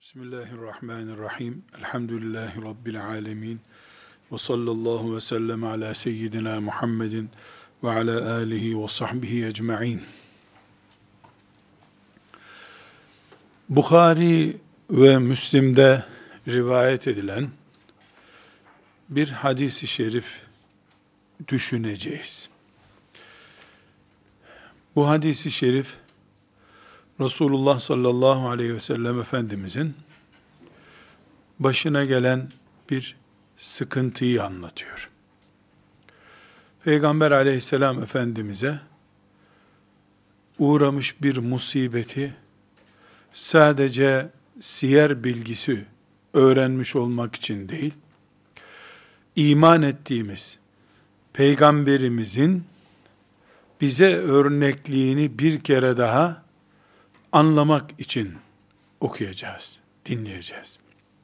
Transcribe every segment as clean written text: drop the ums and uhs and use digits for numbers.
Bismillahirrahmanirrahim. Elhamdülillahi Rabbil alemin. Ve sallallahu ve sellem ala seyyidina Muhammedin ve ala alihi ve sahbihi ecma'in. Bukhari ve Müslim'de rivayet edilen bir hadis-i şerif düşüneceğiz. Bu hadis-i şerif Resulullah sallallahu aleyhi ve sellem Efendimizin başına gelen bir sıkıntıyı anlatıyor. Peygamber aleyhisselam Efendimiz'e uğramış bir musibeti sadece siyer bilgisi öğrenmiş olmak için değil, iman ettiğimiz Peygamberimizin bize örnekliğini bir kere daha anlamak için okuyacağız, dinleyeceğiz.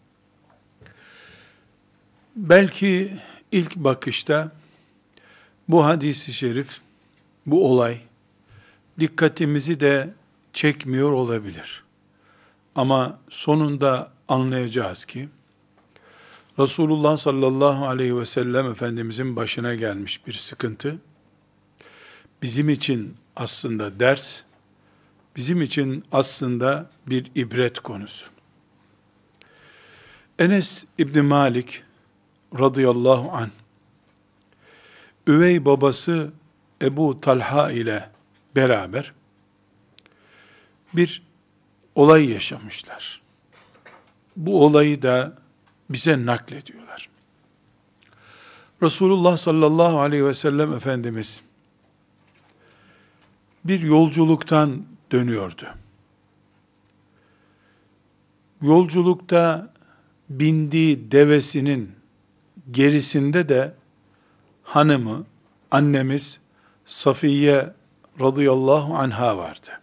Belki ilk bakışta bu hadis-i şerif, bu olay dikkatimizi de çekmiyor olabilir. Ama sonunda anlayacağız ki Resulullah sallallahu aleyhi ve sellem Efendimizin başına gelmiş bir sıkıntı bizim için aslında ders, bizim için aslında bir ibret konusu. Enes İbni Malik radıyallahu anh, üvey babası Ebu Talha ile beraber bir olay yaşamışlar. Bu olayı da bize naklediyorlar. Resulullah sallallahu aleyhi ve sellem Efendimiz bir yolculuktan dönüyordu. Yolculukta bindiği devesinin gerisinde de hanımı, annemiz Safiye radıyallahu anha vardı.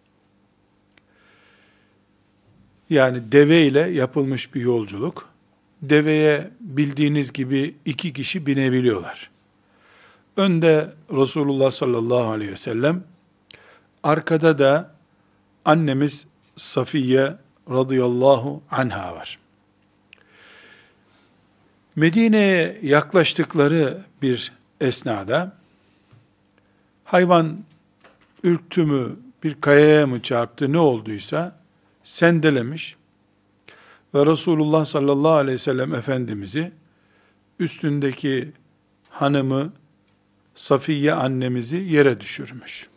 Yani deve ile yapılmış bir yolculuk. Deveye bildiğiniz gibi 2 kişi binebiliyorlar. Önde Resulullah sallallahu aleyhi ve sellem, arkada da annemiz Safiye radıyallahu anha var. Medine'ye yaklaştıkları bir esnada hayvan ürktü mü, bir kayaya mı çarptı, ne olduysa sendelemiş ve Resulullah sallallahu aleyhi ve sellem Efendimiz'i, üstündeki hanımı Safiye annemizi yere düşürmüş.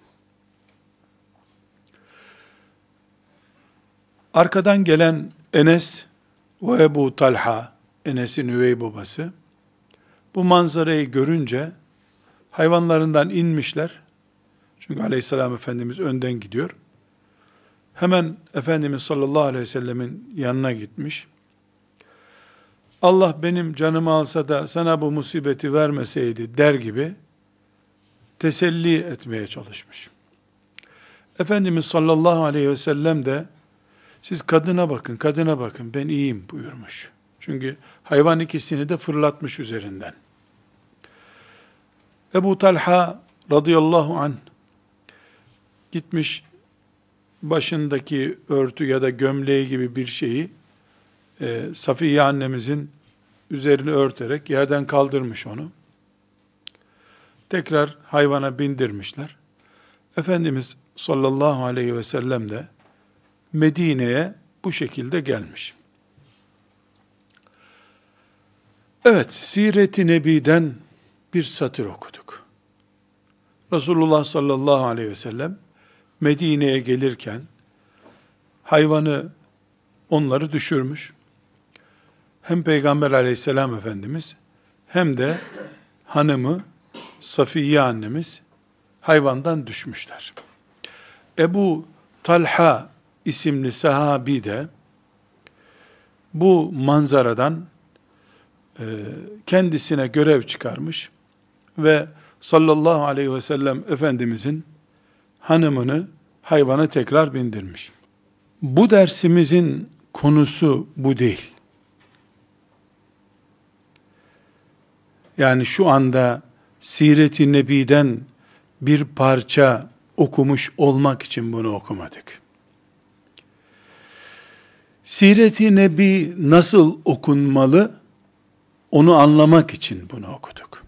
Arkadan gelen Enes ve Ebu Talha, Enes'in üvey babası, bu manzarayı görünce hayvanlarından inmişler. Çünkü aleyhisselam Efendimiz önden gidiyor. Hemen Efendimiz sallallahu aleyhi ve sellemin yanına gitmiş. Allah benim canımı alsa da sana bu musibeti vermeseydi der gibi teselli etmeye çalışmış. Efendimiz sallallahu aleyhi ve sellem de siz kadına bakın, kadına bakın, ben iyiyim buyurmuş. Çünkü hayvan ikisini de fırlatmış üzerinden. Ebu Talha radıyallahu anh gitmiş, başındaki örtü ya da gömleği gibi bir şeyi Safiye annemizin üzerine örterek yerden kaldırmış onu. Tekrar hayvana bindirmişler. Efendimiz sallallahu aleyhi ve sellem de Medine'ye bu şekilde gelmiş. Evet, Siret-i Nebi'den bir satır okuduk. Resulullah sallallahu aleyhi ve sellem Medine'ye gelirken hayvanı, onları düşürmüş. Hem Peygamber aleyhisselam Efendimiz hem de hanımı Safiye annemiz hayvandan düşmüşler. Ebu Talha isimli sahabi de bu manzaradan kendisine görev çıkarmış ve sallallahu aleyhi ve sellem Efendimizin hanımını hayvana tekrar bindirmiş. Bu dersimizin konusu bu değil. Yani şu anda Siret-i Nebi'den bir parça okumuş olmak için bunu okumadık. Siret-i Nebi nasıl okunmalı? Onu anlamak için bunu okuduk.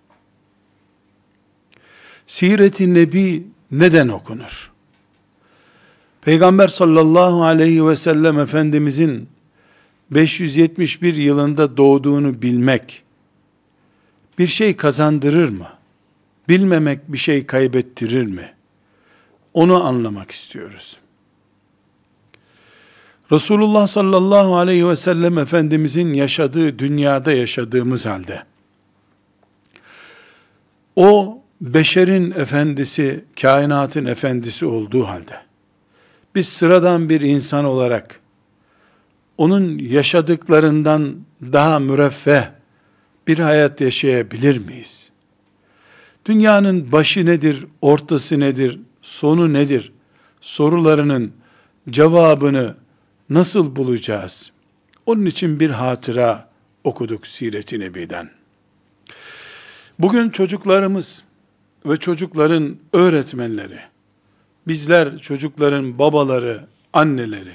Siret-i Nebi neden okunur? Peygamber sallallahu aleyhi ve sellem Efendimizin 571 yılında doğduğunu bilmek bir şey kazandırır mı? Bilmemek bir şey kaybettirir mi? Onu anlamak istiyoruz. Resulullah sallallahu aleyhi ve sellem Efendimizin yaşadığı dünyada yaşadığımız halde, o beşerin efendisi, kainatın efendisi olduğu halde, biz sıradan bir insan olarak, onun yaşadıklarından daha müreffeh bir hayat yaşayabilir miyiz? Dünyanın başı nedir, ortası nedir, sonu nedir sorularının cevabını nasıl bulacağız? Onun için bir hatıra okuduk Siret-i Nebi'den. Bugün çocuklarımız ve çocukların öğretmenleri, bizler çocukların babaları, anneleri,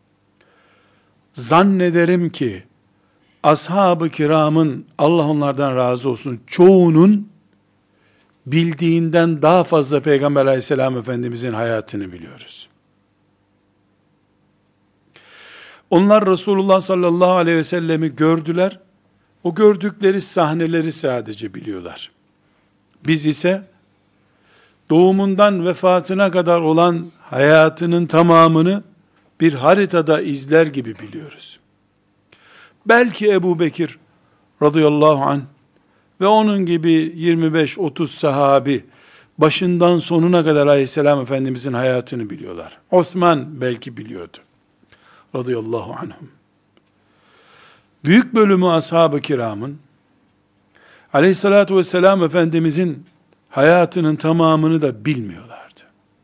zannederim ki ashab-ı kiramın, Allah onlardan razı olsun, çoğunun bildiğinden daha fazla Peygamber aleyhisselam Efendimizin hayatını biliyoruz. Onlar Resulullah sallallahu aleyhi ve sellemi gördüler. O gördükleri sahneleri sadece biliyorlar. Biz ise doğumundan vefatına kadar olan hayatının tamamını bir haritada izler gibi biliyoruz. Belki Ebu Bekir radıyallahu anh ve onun gibi 25-30 sahabi başından sonuna kadar aleyhisselam Efendimizin hayatını biliyorlar. Osman belki biliyordu radıyallahu anhum. Büyük bölümü ashab-ı kiramın aleyhissalatu vesselam Efendimizin hayatının tamamını da bilmiyorlardı.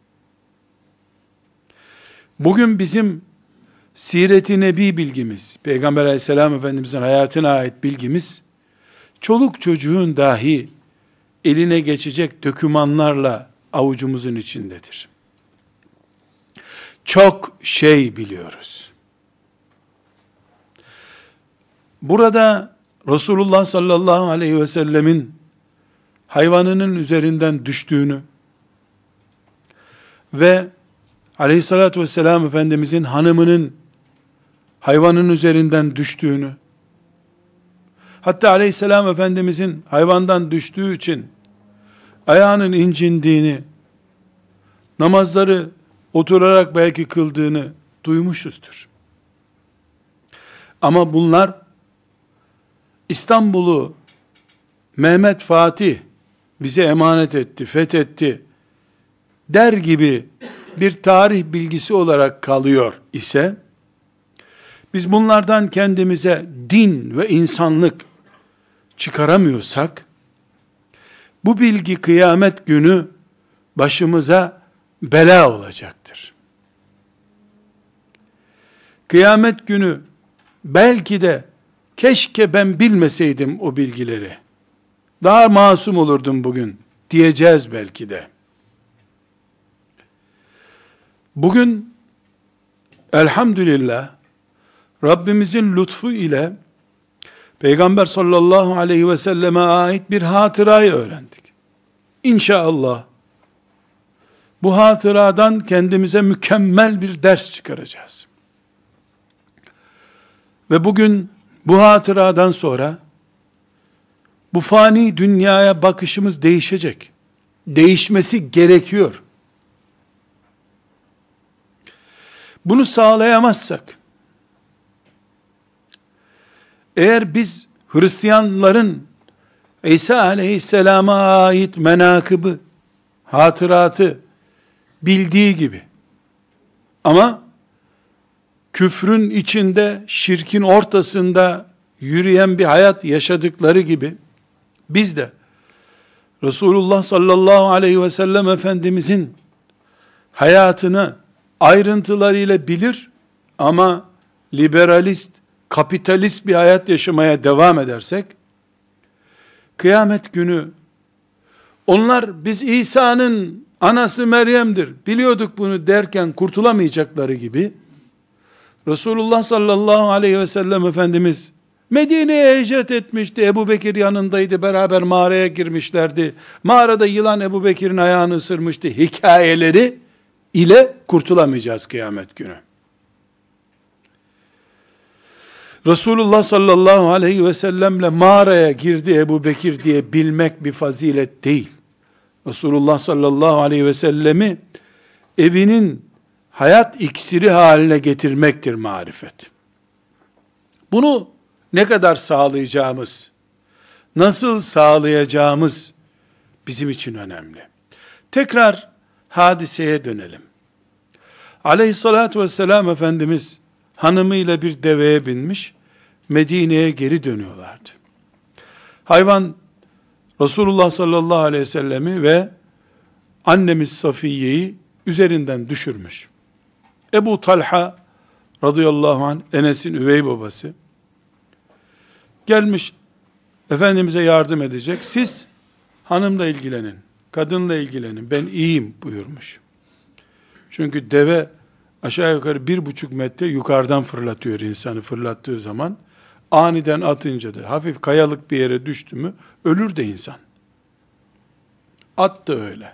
Bugün bizim Siret-i Nebi bilgimiz, Peygamber aleyhisselam Efendimizin hayatına ait bilgimiz, çoluk çocuğun dahi eline geçecek dokümanlarla avucumuzun içindedir. Çok şey biliyoruz. Burada Resulullah sallallahu aleyhi ve sellemin hayvanının üzerinden düştüğünü ve aleyhissalatü vesselam Efendimizin hanımının hayvanın üzerinden düştüğünü, hatta aleyhisselam Efendimizin hayvandan düştüğü için ayağının incindiğini, namazları oturarak belki kıldığını duymuşuzdur. Ama bunlar İstanbul'u Mehmet Fatih bize emanet etti, fethetti der gibi bir tarih bilgisi olarak kalıyor ise, biz bunlardan kendimize din ve insanlık çıkaramıyorsak, bu bilgi kıyamet günü başımıza bela olacaktır. Kıyamet günü belki de keşke ben bilmeseydim o bilgileri, daha masum olurdum bugün diyeceğiz belki de. Bugün elhamdülillah Rabbimizin lütfu ile Peygamber sallallahu aleyhi ve selleme ait bir hatırayı öğrendik. İnşallah bu hatıradan kendimize mükemmel bir ders çıkaracağız. Ve bugün bu hatıradan sonra bu fani dünyaya bakışımız değişecek. Değişmesi gerekiyor. Bunu sağlayamazsak, eğer biz Hristiyanların İsa aleyhisselama ait menakıbı, hatıratı bildiği gibi ama küfrün içinde, şirkin ortasında yürüyen bir hayat yaşadıkları gibi, biz de Resulullah sallallahu aleyhi ve sellem Efendimizin hayatını ayrıntılarıyla bilir ama liberalist, kapitalist bir hayat yaşamaya devam edersek, kıyamet günü onlar biz İsa'nın anası Meryem'dir, biliyorduk bunu derken kurtulamayacakları gibi, Resulullah sallallahu aleyhi ve sellem Efendimiz Medine'ye hicret etmişti. Ebu Bekir yanındaydı. Beraber mağaraya girmişlerdi. Mağarada yılan Ebu Bekir'in ayağını ısırmıştı. Hikayeleri ile kurtulamayacağız kıyamet günü. Resulullah sallallahu aleyhi ve sellemle mağaraya girdi Ebu Bekir diye bilmek bir fazilet değil. Resulullah sallallahu aleyhi ve sellemi evinin hayat iksiri haline getirmektir marifet. Bunu ne kadar sağlayacağımız, nasıl sağlayacağımız bizim için önemli. Tekrar hadiseye dönelim. Aleyhissalatü vesselam Efendimiz hanımıyla bir deveye binmiş, Medine'ye geri dönüyorlardı. Hayvan Resulullah sallallahu aleyhi ve sellemi ve annemiz Safiye'yi üzerinden düşürmüş. Ebu Talha radıyallahu anh, Enes'in üvey babası, gelmiş Efendimiz'e yardım edecek. Siz hanımla ilgilenin, kadınla ilgilenin, ben iyiyim buyurmuş. Çünkü deve aşağı yukarı 1,5 metre yukarıdan fırlatıyor insanı, fırlattığı zaman. Aniden atınca da hafif kayalık bir yere düştü mü ölür de insan. At da öyle.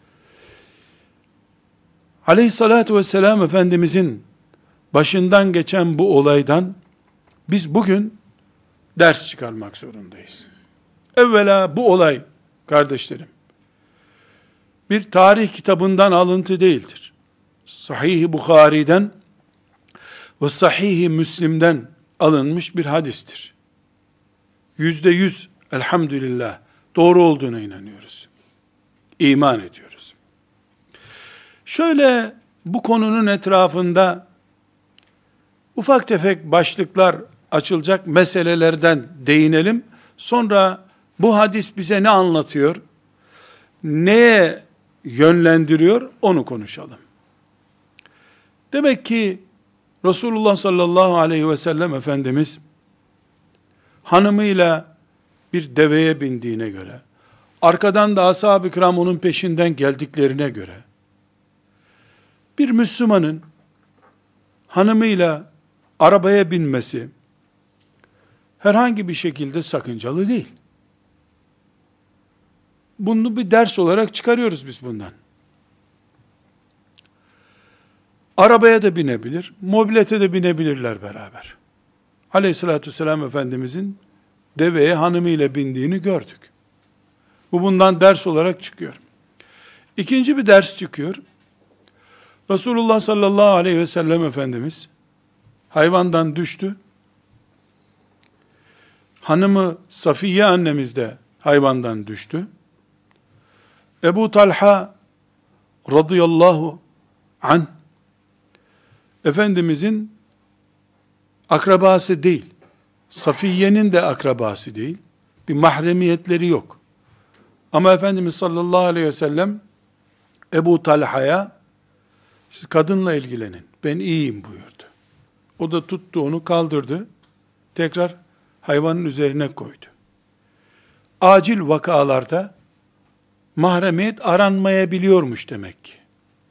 Aleyhissalatü vesselam Efendimizin başından geçen bu olaydan biz bugün ders çıkarmak zorundayız. Evvela bu olay kardeşlerim bir tarih kitabından alıntı değildir. Sahih-i Bukhari'den ve Sahih-i Müslim'den alınmış bir hadistir. %100 elhamdülillah doğru olduğuna inanıyoruz. İman ediyoruz. Şöyle bu konunun etrafında ufak tefek başlıklar açılacak meselelerden değinelim. Sonra bu hadis bize ne anlatıyor? Neye yönlendiriyor? Onu konuşalım. Demek ki Resulullah sallallahu aleyhi ve sellem Efendimiz hanımıyla bir deveye bindiğine göre, arkadan da ashab-ı kiram onun peşinden geldiklerine göre, bir Müslümanın hanımıyla arabaya binmesi herhangi bir şekilde sakıncalı değil. Bunu bir ders olarak çıkarıyoruz biz bundan. Arabaya da binebilir, mobilete de binebilirler beraber. Aleyhissalatü vesselam Efendimizin deveye hanımıyla bindiğini gördük. Bu bundan ders olarak çıkıyor. İkinci bir ders çıkıyor. Resulullah sallallahu aleyhi ve sellem Efendimiz hayvandan düştü. Hanımı Safiye annemiz de hayvandan düştü. Ebu Talha radıyallahu anh Efendimizin akrabası değil, Safiye'nin de akrabası değil, bir mahremiyetleri yok. Ama Efendimiz sallallahu aleyhi ve sellem Ebu Talha'ya siz kadınla ilgilenin, ben iyiyim buyurdu. O da tuttu onu kaldırdı, tekrar hayvanın üzerine koydu. Acil vakalarda mahremiyet aranmayabiliyormuş demek ki.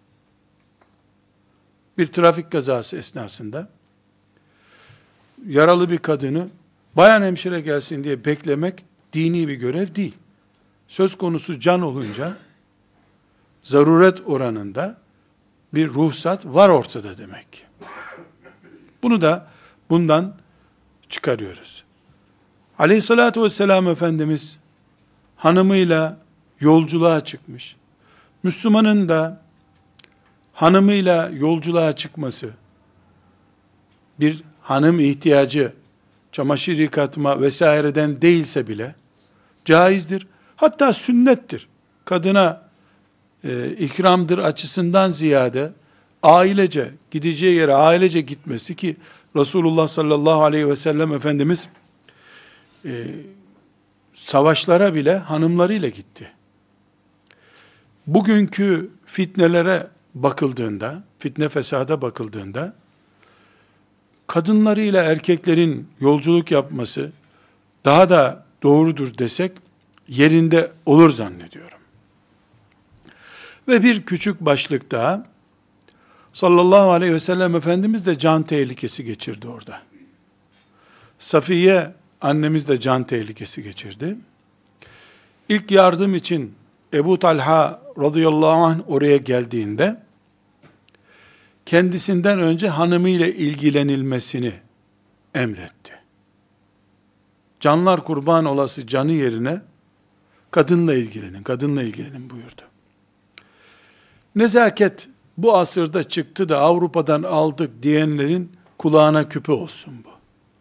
Bir trafik kazası esnasında yaralı bir kadını bayan hemşire gelsin diye beklemek dini bir görev değil. Söz konusu can olunca zaruret oranında bir ruhsat var ortada demek ki. Bunu da bundan çıkarıyoruz. Aleyhissalatü vesselam Efendimiz hanımıyla yolculuğa çıkmış. Müslümanın da hanımıyla yolculuğa çıkması, bir hanım ihtiyacı, çamaşır yıkatma vesaireden değilse bile caizdir. Hatta sünnettir. Kadına ikramdır açısından ziyade ailece, gideceği yere ailece gitmesi ki Resulullah sallallahu aleyhi ve sellem Efendimiz savaşlara bile hanımlarıyla gitti. Bugünkü fitnelere bakıldığında, fitne fesada bakıldığında, kadınlarıyla erkeklerin yolculuk yapması daha da doğrudur desek, yerinde olur zannediyorum. Ve bir küçük başlık daha, sallallahu aleyhi ve sellem Efendimiz de can tehlikesi geçirdi orada. Safiye annemiz de can tehlikesi geçirdi. İlk yardım için Ebu Talha radıyallahu anh oraya geldiğinde, kendisinden önce hanımıyla ilgilenilmesini emretti. Canlar kurban olası canı yerine kadınla ilgilenin buyurdu. Nezaket bu asırda çıktı da Avrupa'dan aldık diyenlerin kulağına küpe olsun bu.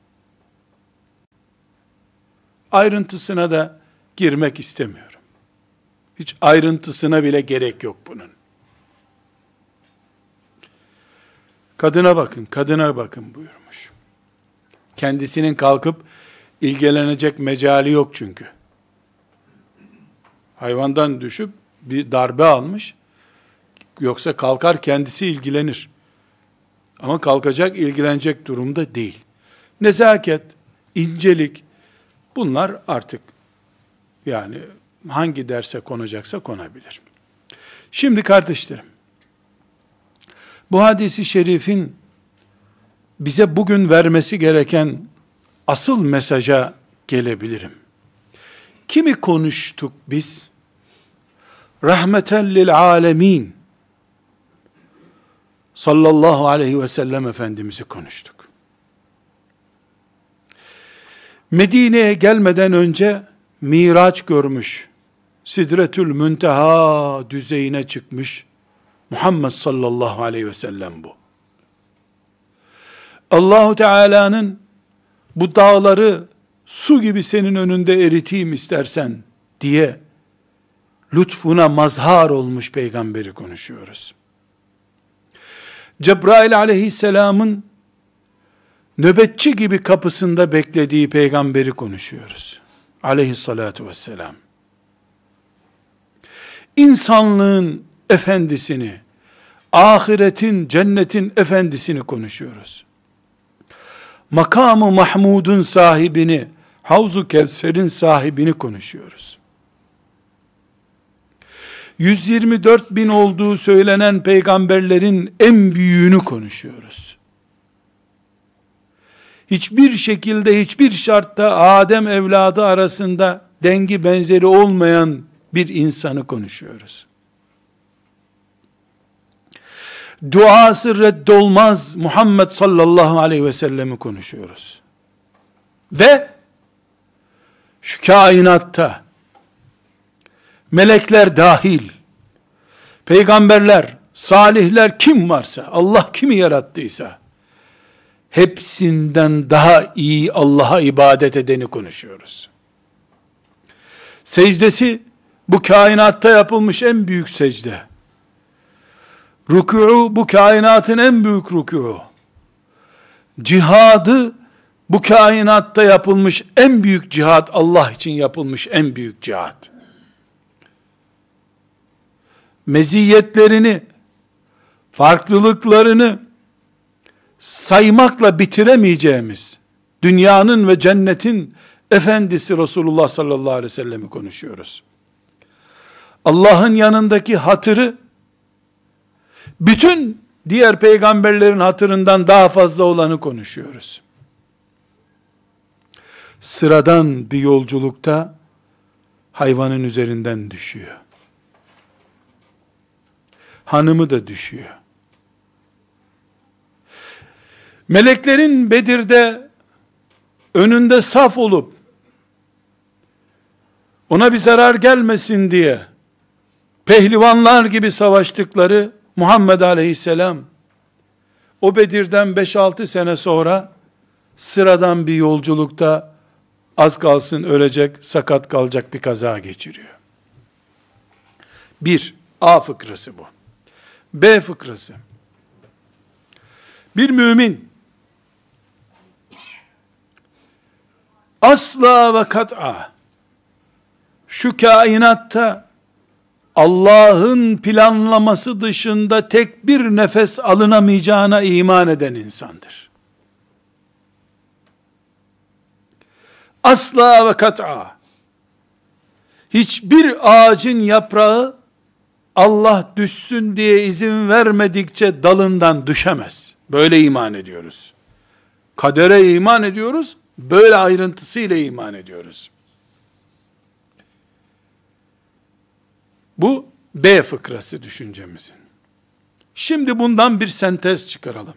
Ayrıntısına da girmek istemiyorum. Hiç ayrıntısına bile gerek yok bunun. Kadına bakın buyurmuş. Kendisinin kalkıp ilgilenecek mecali yok çünkü. Hayvandan düşüp bir darbe almış. Yoksa kalkar kendisi ilgilenir. Ama kalkacak, ilgilenecek durumda değil. Nezaket, incelik, bunlar artık yani hangi derse konacaksa konabilir. Şimdi kardeşlerim, bu hadisi şerifin bize bugün vermesi gereken asıl mesaja gelebilirim. Kimi konuştuk biz? Rahmeten lil alemin sallallahu aleyhi ve sellem Efendimiz'i konuştuk. Medine'ye gelmeden önce Miraç görmüş, Sidretül Münteha düzeyine çıkmış Muhammed sallallahu aleyhi ve sellem bu. Allahu Teala'nın bu dağları su gibi senin önünde eriteyim istersen diye lütfuna mazhar olmuş peygamberi konuşuyoruz. Cebrail aleyhisselamın nöbetçi gibi kapısında beklediği peygamberi konuşuyoruz. Aleyhissalatu vesselam. İnsanlığın efendisini, ahiretin, cennetin efendisini konuşuyoruz. Makamı Mahmud'un sahibini, Havzu Kevser'in sahibini konuşuyoruz. 124 bin olduğu söylenen peygamberlerin en büyüğünü konuşuyoruz. Hiçbir şekilde, hiçbir şartta Adem evladı arasında dengi benzeri olmayan bir insanı konuşuyoruz. Duası reddolmaz Muhammed sallallahu aleyhi ve sellemi konuşuyoruz. Ve şu kainatta melekler dahil, peygamberler, salihler kim varsa, Allah kimi yarattıysa, hepsinden daha iyi Allah'a ibadet edeni konuşuyoruz. Secdesi, bu kainatta yapılmış en büyük secde. Rükû, bu kainatın en büyük rükû. Cihadı, bu kainatta yapılmış en büyük cihat, Allah için yapılmış en büyük cihat. Meziyetlerini, farklılıklarını saymakla bitiremeyeceğimiz dünyanın ve cennetin efendisi Resulullah sallallahu aleyhi ve sellem'i konuşuyoruz. Allah'ın yanındaki hatırı bütün diğer peygamberlerin hatırından daha fazla olanı konuşuyoruz. Sıradan bir yolculukta hayvanın üzerinden düşüyor. Hanımı da düşüyor. Meleklerin Bedir'de önünde saf olup ona bir zarar gelmesin diye pehlivanlar gibi savaştıkları Muhammed Aleyhisselam o Bedir'den 5-6 sene sonra sıradan bir yolculukta az kalsın ölecek, sakat kalacak bir kaza geçiriyor. Bir, A fıkrası bu. B fıkrası. Bir mümin asla ve kat'a şu kainatta Allah'ın planlaması dışında tek bir nefes alınamayacağına iman eden insandır. Asla ve kat'a hiçbir ağacın yaprağı Allah düşsün diye izin vermedikçe dalından düşemez. Böyle iman ediyoruz. Kadere iman ediyoruz, böyle ayrıntısıyla iman ediyoruz. Bu B fıkrası düşüncemizin. Şimdi bundan bir sentez çıkaralım.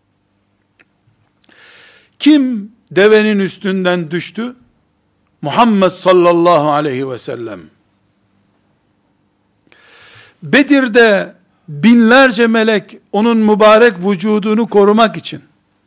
Kim devenin üstünden düştü? Muhammed sallallahu aleyhi ve sellem. Bedir'de binlerce melek onun mübarek vücudunu korumak için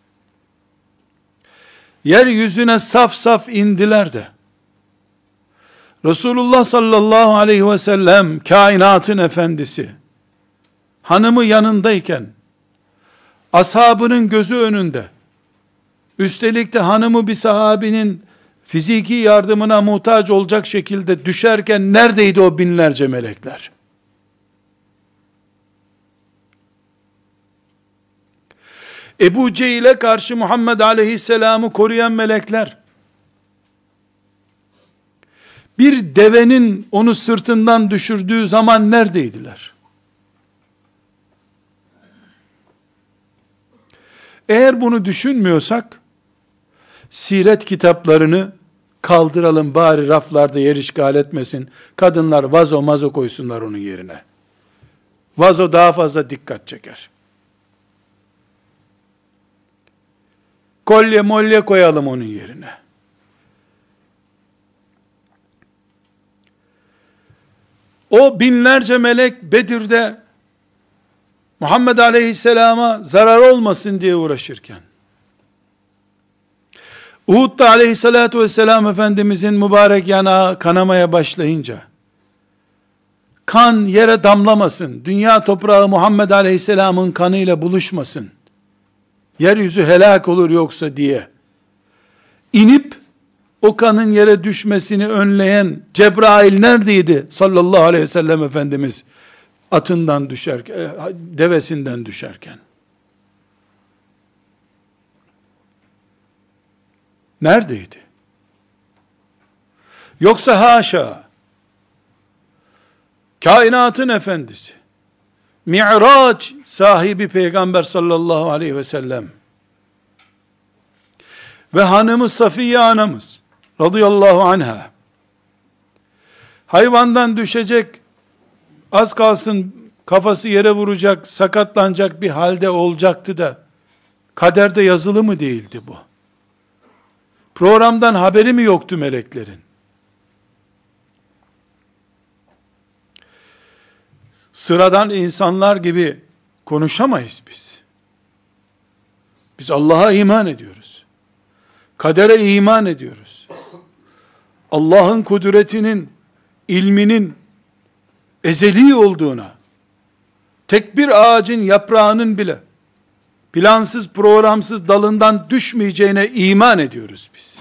yeryüzüne saf saf indiler de Resulullah sallallahu aleyhi ve sellem kainatın efendisi hanımı yanındayken ashabının gözü önünde, üstelik de hanımı bir sahabinin fiziki yardımına muhtaç olacak şekilde düşerken neredeydi o binlerce melekler? Ebu Cehil'e karşı Muhammed aleyhisselamı koruyan melekler, bir devenin onu sırtından düşürdüğü zaman neredeydiler? Eğer bunu düşünmüyorsak, siret kitaplarını kaldıralım, bari raflarda yer işgal etmesin. Kadınlar vazo mazo koysunlar onun yerine. Vazo daha fazla dikkat çeker. Kolye molye koyalım onun yerine. O binlerce melek Bedir'de Muhammed Aleyhisselam'a zarar olmasın diye uğraşırken, Uhud'da Aleyhisselatü Vesselam Efendimizin mübarek yanağı kanamaya başlayınca, kan yere damlamasın, dünya toprağı Muhammed Aleyhisselam'ın kanıyla buluşmasın, yeryüzü helak olur yoksa diye, inip o kanın yere düşmesini önleyen Cebrail neredeydi sallallahu aleyhi ve sellem Efendimiz atından düşerken, devesinden düşerken? Neredeydi? Yoksa haşa, kainatın efendisi, Mi'raç sahibi Peygamber sallallahu aleyhi ve sellem ve hanımı Safiye anamız radıyallahu anha hayvandan düşecek, az kalsın kafası yere vuracak, sakatlanacak bir halde olacaktı da kaderde yazılı mı değildi bu? Programdan haberi mi yoktu meleklerin? Sıradan insanlar gibi konuşamayız biz. Biz Allah'a iman ediyoruz. Kadere iman ediyoruz. Allah'ın kudretinin, ilminin ezeli olduğuna, tek bir ağacın yaprağının bile plansız programsız dalından düşmeyeceğine iman ediyoruz biz.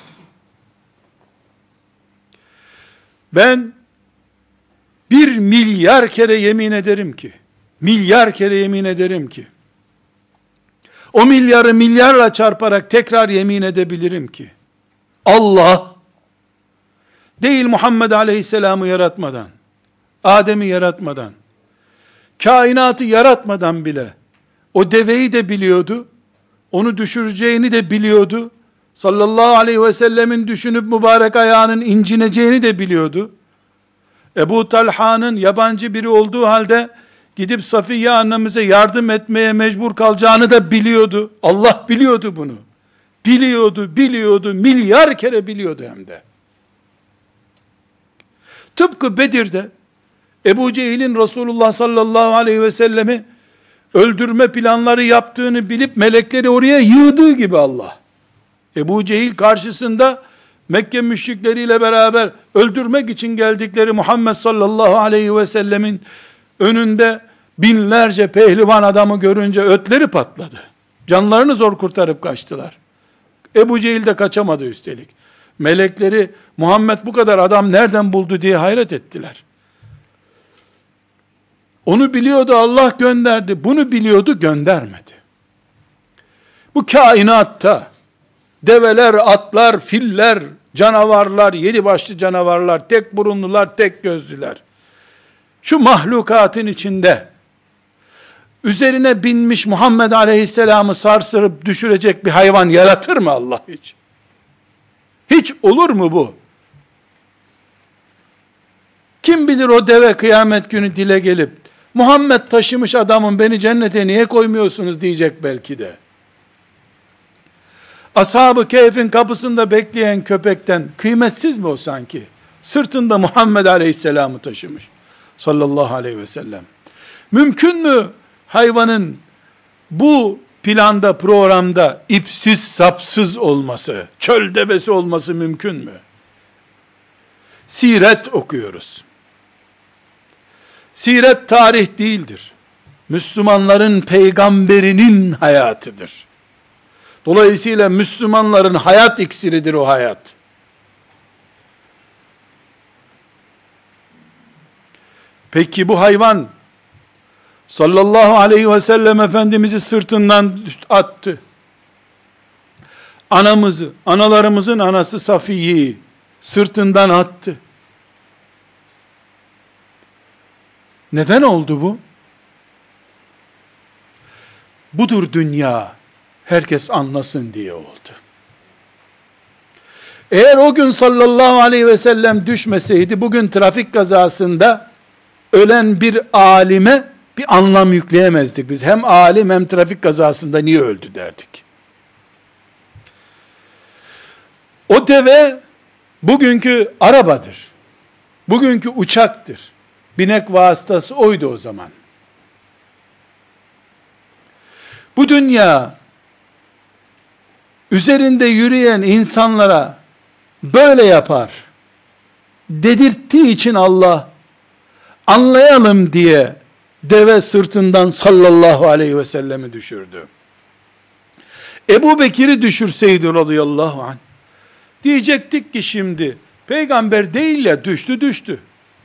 Ben 1 milyar kere yemin ederim ki, milyar kere yemin ederim ki, o milyarı milyarla çarparak tekrar yemin edebilirim ki, Allah, değil Muhammed Aleyhisselam'ı yaratmadan, Adem'i yaratmadan, kainatı yaratmadan bile, o deveyi de biliyordu, onu düşüreceğini de biliyordu, sallallahu aleyhi ve sellemin düşünüp mübarek ayağının incineceğini de biliyordu. Ebu Talha'nın yabancı biri olduğu halde, gidip Safiye annemize yardım etmeye mecbur kalacağını da biliyordu. Allah biliyordu bunu. Biliyordu, milyar kere biliyordu hem de. Tıpkı Bedir'de, Ebu Cehil'in Resulullah sallallahu aleyhi ve sellemi öldürme planları yaptığını bilip melekleri oraya yığdığı gibi Allah. Ebu Cehil karşısında Mekke müşrikleriyle beraber öldürmek için geldikleri Muhammed sallallahu aleyhi ve sellemin önünde binlerce pehlivan adamı görünce ötleri patladı. Canlarını zor kurtarıp kaçtılar. Ebu Cehil de kaçamadı üstelik. Melekleri Muhammed bu kadar adam nereden buldu diye hayret ettiler. Onu biliyordu, Allah gönderdi. Bunu biliyordu, göndermedi. Bu kainatta develer, atlar, filler, canavarlar, 7 başlı canavarlar, tek burunlular, tek gözlüler, şu mahlukatın içinde üzerine binmiş Muhammed Aleyhisselam'ı sarsırıp düşürecek bir hayvan yaratır mı Allah hiç? Hiç olur mu bu? Kim bilir o deve kıyamet günü dile gelip, Muhammed taşımış adamın beni cennete niye koymuyorsunuz diyecek belki de. Ashab-ı Kehf'in kapısında bekleyen köpekten kıymetsiz mi o sanki? Sırtında Muhammed Aleyhisselam'ı taşımış. Sallallahu aleyhi ve sellem. Mümkün mü hayvanın bu planda, programda ipsiz sapsız olması, çöl devesi olması mümkün mü? Siret okuyoruz. Siret tarih değildir. Müslümanların peygamberinin hayatıdır. Dolayısıyla Müslümanların hayat iksiridir o hayat. Peki bu hayvan sallallahu aleyhi ve sellem Efendimiz'i sırtından attı. Analarımızın anası Safiye'yi sırtından attı. Neden oldu bu? Budur dünya, herkes anlasın diye oldu. Eğer o gün sallallahu aleyhi ve sellem düşmeseydi, bugün trafik kazasında ölen bir alime bir anlam yükleyemezdik biz. Hem alim hem trafik kazasında niye öldü derdik. O deve bugünkü arabadır. Bugünkü uçaktır. Binek vasıtası oydu o zaman. Bu dünya üzerinde yürüyen insanlara böyle yapar dedirttiği için Allah anlayalım diye deve sırtından sallallahu aleyhi ve sellemi düşürdü. Ebu Bekir'i düşürseydi radıyallahu anh, diyecektik ki şimdi peygamber değil ya, düştü.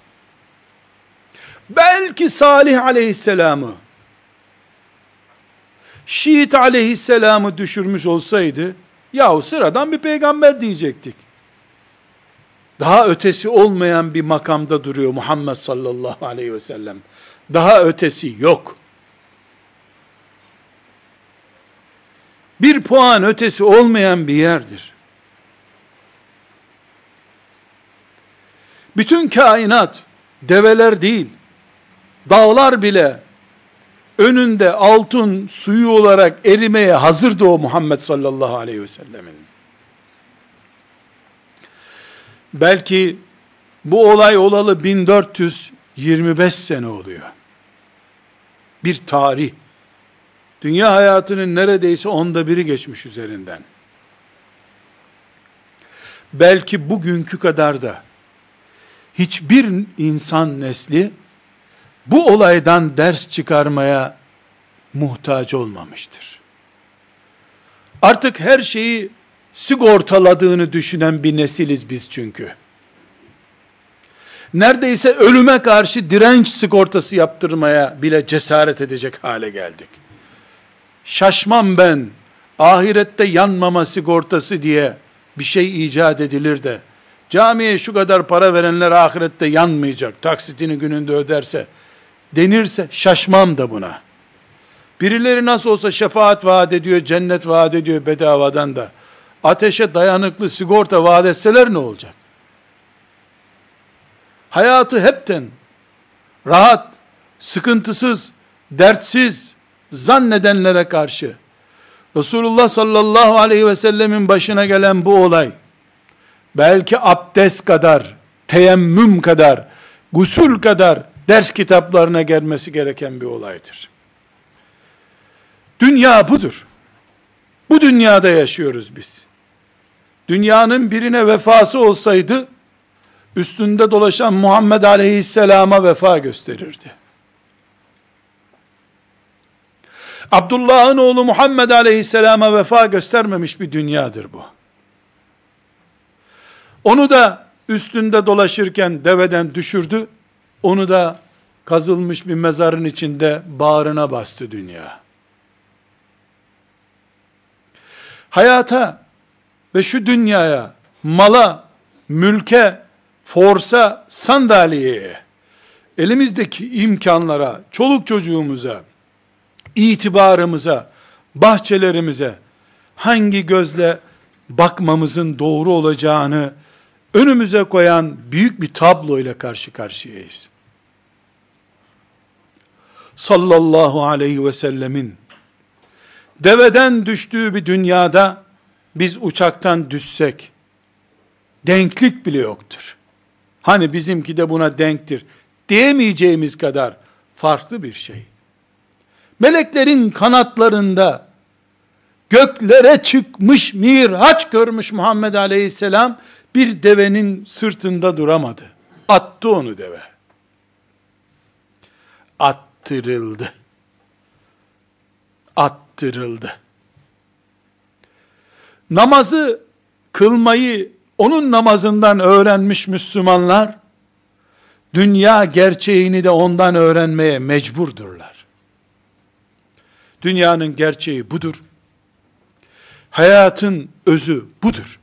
Belki Salih aleyhisselamı, Şiit aleyhisselamı düşürmüş olsaydı, yahu sıradan bir peygamber diyecektik. Daha ötesi olmayan bir makamda duruyor Muhammed sallallahu aleyhi ve sellem. Daha ötesi yok. Bir puan ötesi olmayan bir yerdir. Bütün kainat, develer değil, dağlar bile önünde altın suyu olarak erimeye hazırdı o Muhammed sallallahu aleyhi ve sellemin. Belki bu olay olalı 1425 sene oluyor. Bir tarih. Dünya hayatının neredeyse 1/10'ı geçmiş üzerinden. Belki bugünkü kadar da hiçbir insan nesli bu olaydan ders çıkarmaya muhtaç olmamıştır. Artık her şeyi sigortaladığını düşünen bir nesiliz biz çünkü. Neredeyse ölüme karşı direnç sigortası yaptırmaya bile cesaret edecek hale geldik. Şaşmam ben, ahirette yanmama sigortası diye bir şey icat edilir de, camiye şu kadar para verenler ahirette yanmayacak, taksitini gününde öderse, denirse şaşmam da buna. Birileri nasıl olsa şefaat vaat ediyor, cennet vaat ediyor bedavadan da, ateşe dayanıklı sigorta vaat etseler ne olacak? Hayatı hepten rahat, sıkıntısız, dertsiz zannedenlere karşı Resulullah sallallahu aleyhi ve sellemin başına gelen bu olay belki abdest kadar, teyemmüm kadar, gusül kadar ders kitaplarına gelmesi gereken bir olaydır. Dünya budur. Bu dünyada yaşıyoruz biz. Dünyanın birine vefası olsaydı, üstünde dolaşan Muhammed Aleyhisselam'a vefa gösterirdi. Abdullah'ın oğlu Muhammed Aleyhisselam'a vefa göstermemiş bir dünyadır bu. Onu da üstünde dolaşırken deveden düşürdü, onu da kazılmış bir mezarın içinde bağrına bastı dünya. Hayata ve şu dünyaya, mala, mülke, forsa, sandalyeye, elimizdeki imkanlara, çoluk çocuğumuza, itibarımıza, bahçelerimize hangi gözle bakmamızın doğru olacağını önümüze koyan büyük bir tablo ile karşı karşıyayız. Sallallahu aleyhi ve sellemin deveden düştüğü bir dünyada biz uçaktan düşsek denklik bile yoktur. Hani bizimki de buna denktir diyemeyeceğimiz kadar farklı bir şey. Meleklerin kanatlarında göklere çıkmış, miraç görmüş Muhammed Aleyhisselam bir devenin sırtında duramadı. Attı onu deve. Attırıldı. Attırıldı. Namazı kılmayı onun namazından öğrenmiş Müslümanlar, dünya gerçeğini de ondan öğrenmeye mecburdurlar. Dünyanın gerçeği budur. Hayatın özü budur.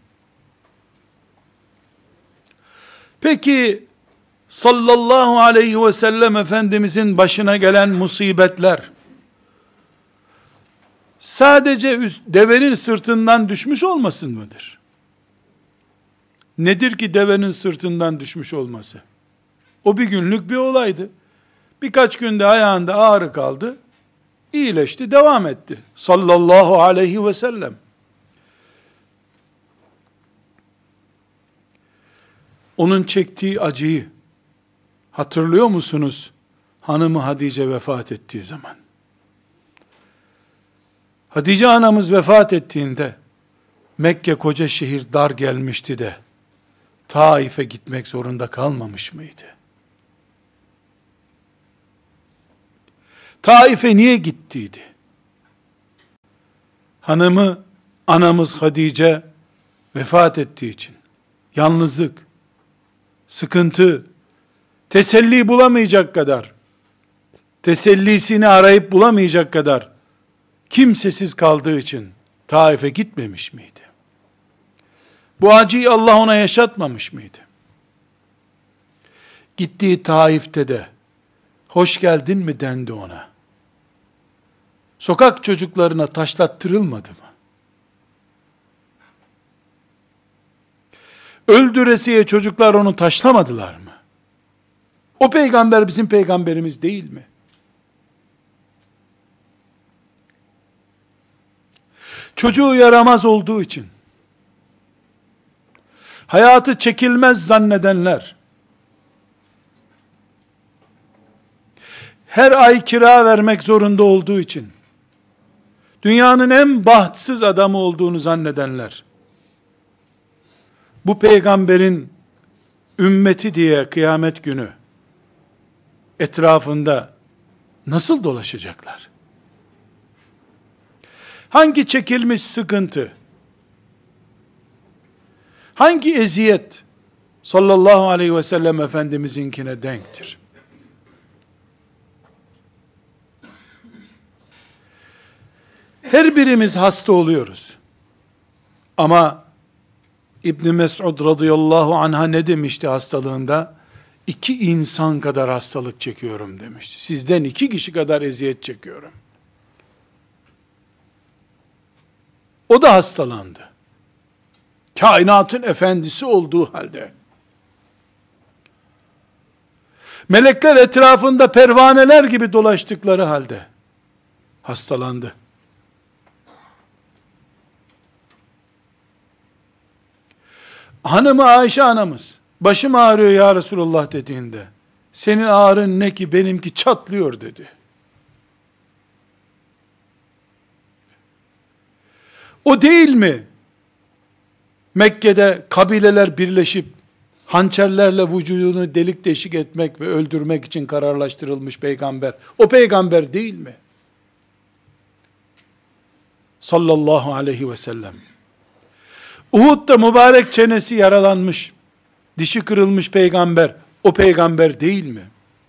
Peki sallallahu aleyhi ve sellem Efendimizin başına gelen musibetler sadece devenin sırtından düşmüş olmasın mıdır? Nedir ki devenin sırtından düşmüş olması? O bir günlük bir olaydı. Birkaç günde ayağında ağrı kaldı. İyileşti, devam etti. Sallallahu aleyhi ve sellem. Onun çektiği acıyı hatırlıyor musunuz? Hanımı Hatice vefat ettiği zaman. Hatice anamız vefat ettiğinde Mekke koca şehir dar gelmişti de Taif'e gitmek zorunda kalmamış mıydı? Taif'e niye gittiydi? Hanımı anamız Hatice vefat ettiği için yalnızlık, sıkıntı, teselli bulamayacak kadar, tesellisini arayıp bulamayacak kadar kimsesiz kaldığı için Taif'e gitmemiş miydi? Bu acıyı Allah ona yaşatmamış mıydı? Gittiği Taif'te de hoş geldin mi dendi ona? Sokak çocuklarına taşlattırılmadı mı? Öldüresiye çocuklar onu taşlamadılar mı? O peygamber bizim peygamberimiz değil mi? Çocuğu yaramaz olduğu için, hayatı çekilmez zannedenler, her ay kira vermek zorunda olduğu için, dünyanın en bahtsız adamı olduğunu zannedenler, bu peygamberin ümmeti diye kıyamet günü etrafında nasıl dolaşacaklar? Hangi çekilmiş sıkıntı, hangi eziyet sallallahu aleyhi ve sellem Efendimiz'inkine denktir? Her birimiz hasta oluyoruz. Ama İbn Mes'ud radıyallahu anh'a ne demişti hastalığında? 2 insan kadar hastalık çekiyorum demişti. Sizden 2 kişi kadar eziyet çekiyorum. O da hastalandı. Kainatın efendisi olduğu halde. Melekler etrafında pervaneler gibi dolaştıkları halde hastalandı. Hanımı Ayşe anamız, başım ağrıyor ya Resulullah dediğinde, senin ağrın ne ki benimki çatlıyor dedi. O değil mi? Mekke'de kabileler birleşip, hançerlerle vücudunu delik deşik etmek ve öldürmek için kararlaştırılmış peygamber. O peygamber değil mi? Sallallahu aleyhi ve sellem. Uhud'da mübarek çenesi yaralanmış, dişi kırılmış peygamber, o peygamber değil mi?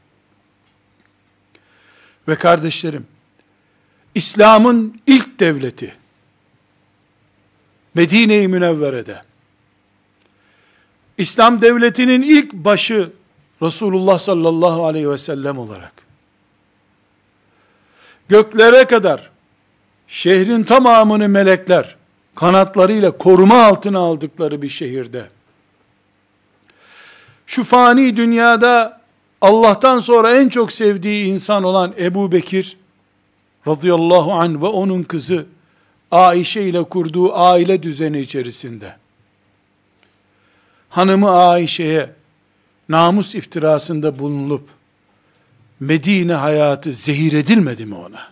Ve kardeşlerim, İslam'ın ilk devleti, Medine-i Münevvere'de, İslam devletinin ilk başı, Resulullah sallallahu aleyhi ve sellem olarak göklere kadar şehrin tamamını melekler kanatlarıyla koruma altına aldıkları bir şehirde, şu fani dünyada Allah'tan sonra en çok sevdiği insan olan Ebu Bekir radıyallahu anh ve onun kızı Aişe ile kurduğu aile düzeni içerisinde hanımı Aişe'ye namus iftirasında bulunulup Medine hayatı zehir edilmedi mi ona?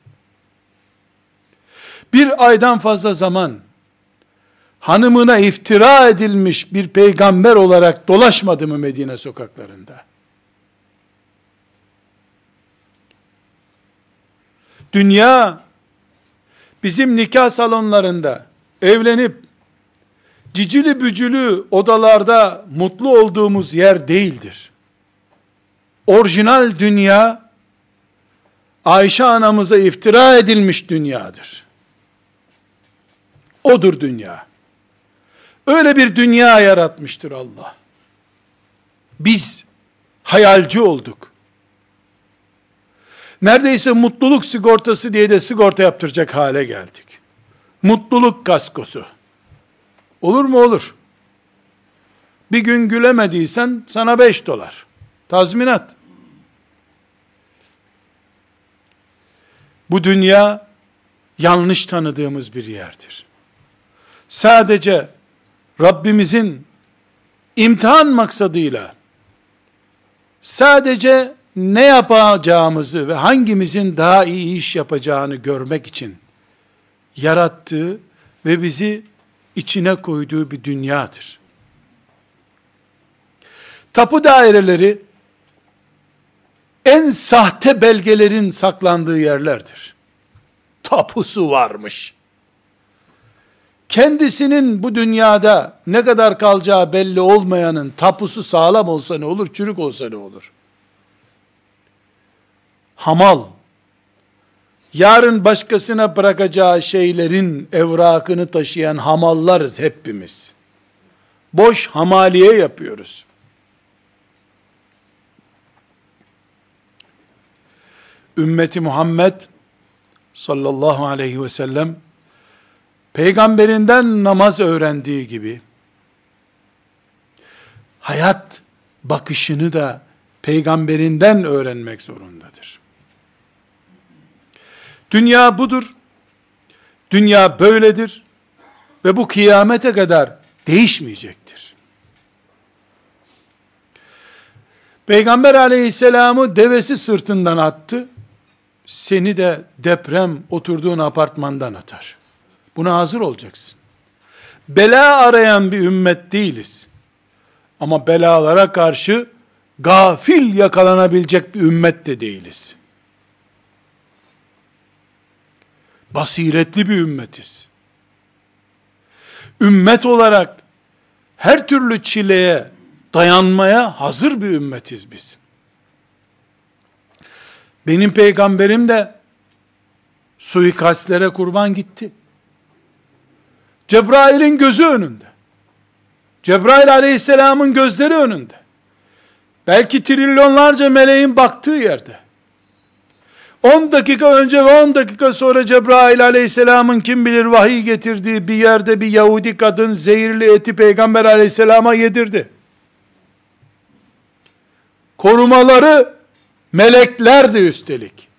Bir aydan fazla zaman hanımına iftira edilmiş bir peygamber olarak dolaşmadı mı Medine sokaklarında? Dünya bizim nikah salonlarında evlenip cicili bücülü odalarda mutlu olduğumuz yer değildir. Orijinal dünya Ayşe anamıza iftira edilmiş dünyadır. Odur dünya. Öyle bir dünya yaratmıştır Allah. Biz hayalci olduk. Neredeyse mutluluk sigortası diye de sigorta yaptıracak hale geldik. Mutluluk kaskosu. Olur mu? Olur. Bir gün gülemediysen sana $5. Tazminat. Bu dünya yanlış tanıdığımız bir yerdir. Sadece Rabbimizin imtihan maksadıyla sadece ne yapacağımızı ve hangimizin daha iyi iş yapacağını görmek için yarattığı ve bizi içine koyduğu bir dünyadır. Tapu daireleri en sahte belgelerin saklandığı yerlerdir. Tapusu varmış. Kendisinin bu dünyada ne kadar kalacağı belli olmayanın tapusu sağlam olsa ne olur, çürük olsa ne olur? Hamal, yarın başkasına bırakacağı şeylerin evrakını taşıyan hamallarız hepimiz. Boş hamaliye yapıyoruz. Ümmeti Muhammed sallallahu aleyhi ve sellem peygamberinden namaz öğrendiği gibi hayat bakışını da peygamberinden öğrenmek zorundadır. Dünya budur. Dünya böyledir ve bu kıyamete kadar değişmeyecektir. Peygamber aleyhisselamı devesi sırtından attı. Seni de deprem oturduğun apartmandan atar. Buna hazır olacaksın. Bela arayan bir ümmet değiliz. Ama belalara karşı gafil yakalanabilecek bir ümmet de değiliz. Basiretli bir ümmetiz. Ümmet olarak her türlü çileye dayanmaya hazır bir ümmetiz biz. Benim peygamberim de suikastlere kurban gitti. Cebrail'in gözü önünde. Cebrail aleyhisselamın gözleri önünde. Belki trilyonlarca meleğin baktığı yerde. 10 dakika önce ve 10 dakika sonra Cebrail aleyhisselamın kim bilir vahiy getirdiği bir yerde bir Yahudi kadın zehirli eti peygamber aleyhisselama yedirdi. Korumaları meleklerdi üstelik.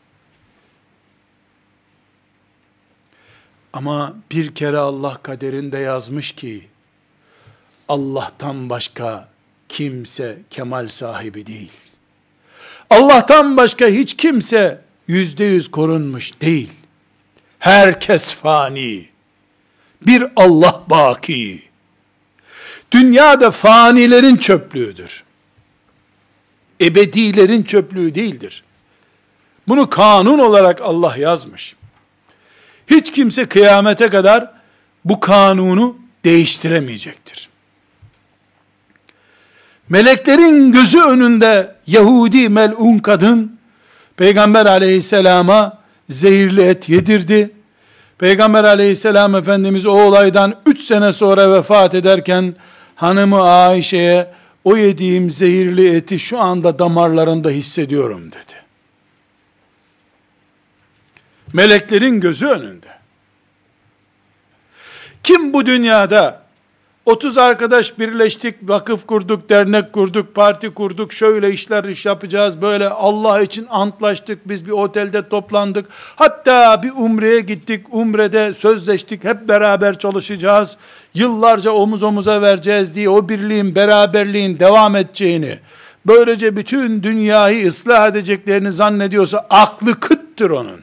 Ama bir kere Allah kaderinde yazmış ki Allah'tan başka kimse kemal sahibi değil. Allah'tan başka hiç kimse %100 korunmuş değil. Herkes fani. Bir Allah baki. Dünyada fanilerin çöplüğüdür. Ebedilerin çöplüğü değildir. Bunu kanun olarak Allah yazmış. Hiç kimse kıyamete kadar bu kanunu değiştiremeyecektir. Meleklerin gözü önünde Yahudi mel'un kadın Peygamber aleyhisselama zehirli et yedirdi. Peygamber aleyhisselam Efendimiz o olaydan 3 sene sonra vefat ederken hanımı Ayşe'ye o yediğim zehirli eti şu anda damarlarımda hissediyorum dedi. Meleklerin gözü önünde. Kim bu dünyada 30 arkadaş birleştik, vakıf kurduk, dernek kurduk, parti kurduk, şöyle iş yapacağız, böyle Allah için antlaştık, biz bir otelde toplandık, hatta bir umreye gittik, umrede sözleştik, hep beraber çalışacağız, yıllarca omuz omuza vereceğiz diye o birliğin, beraberliğin devam edeceğini, böylece bütün dünyayı ıslah edeceklerini zannediyorsa aklı kıttır onun.